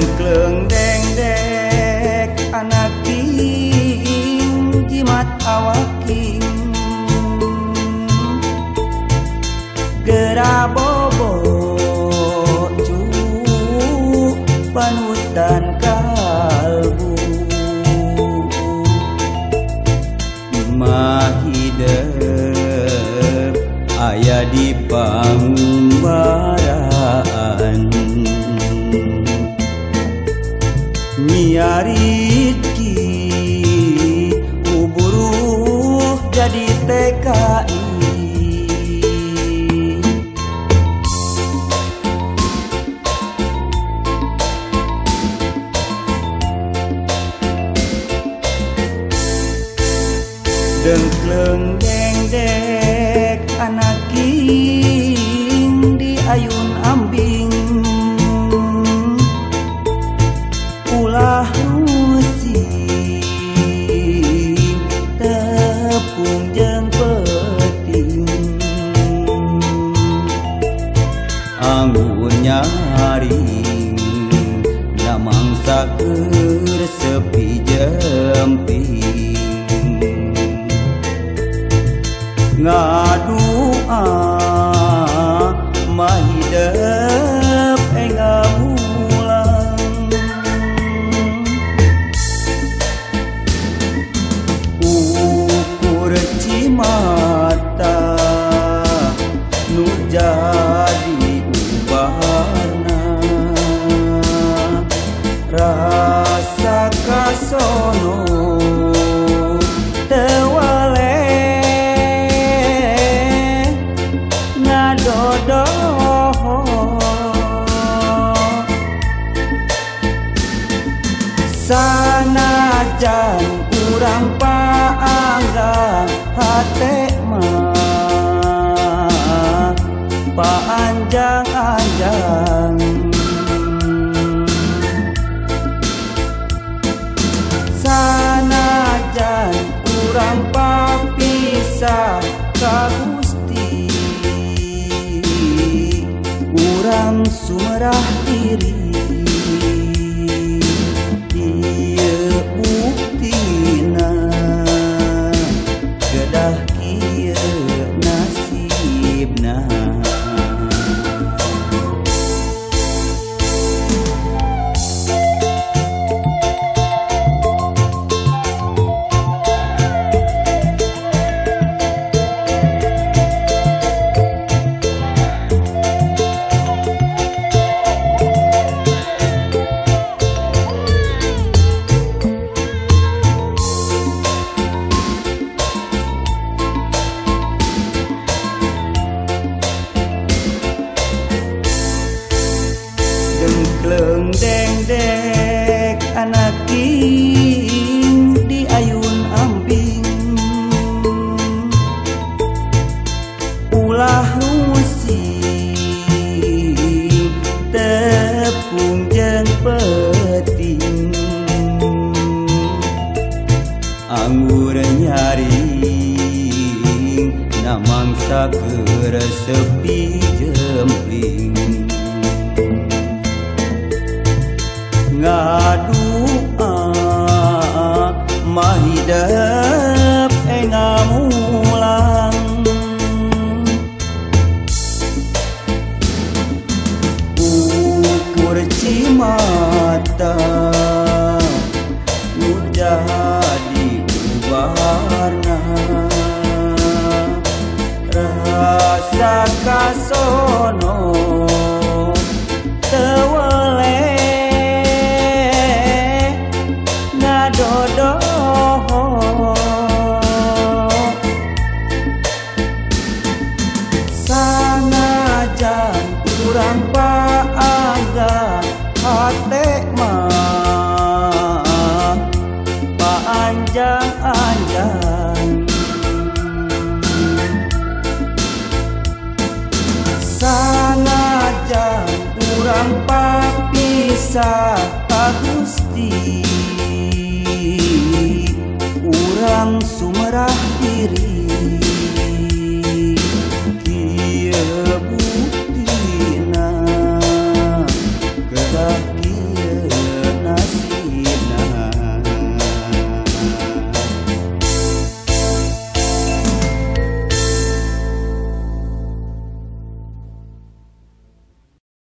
Dengkleng dengdek anak king jimat awaking gera bobo cu panutan kalbu mahidep aya di pangumbaran nyaritki uburuh jadi TKI Dengkleng dengdek anak king di ayun ambing ulah rusing tepung jeung peting anggun nyaring namangsa keur sepi jemping ngadua mahidep ngamulang ukur cimata nu jadi ubarna rasa kasono sanajan urang paanggang hate mah paanjang-anjang sanajan urang papisah ka Gusti urang sumerah diri kedah kieu nasibna Dengkleng dengdek anak king di ayun ambing ulah rusing tepung jeung peting anggur nyaring namangsa keur sepi jempling ngadua mahidep ngamulang ukur cimata nu jadi ubarna rasa kasono sanajan urang paanggang hate mah paanjang-anjang sanajan urang papisah ka Gusti urang sumerah diri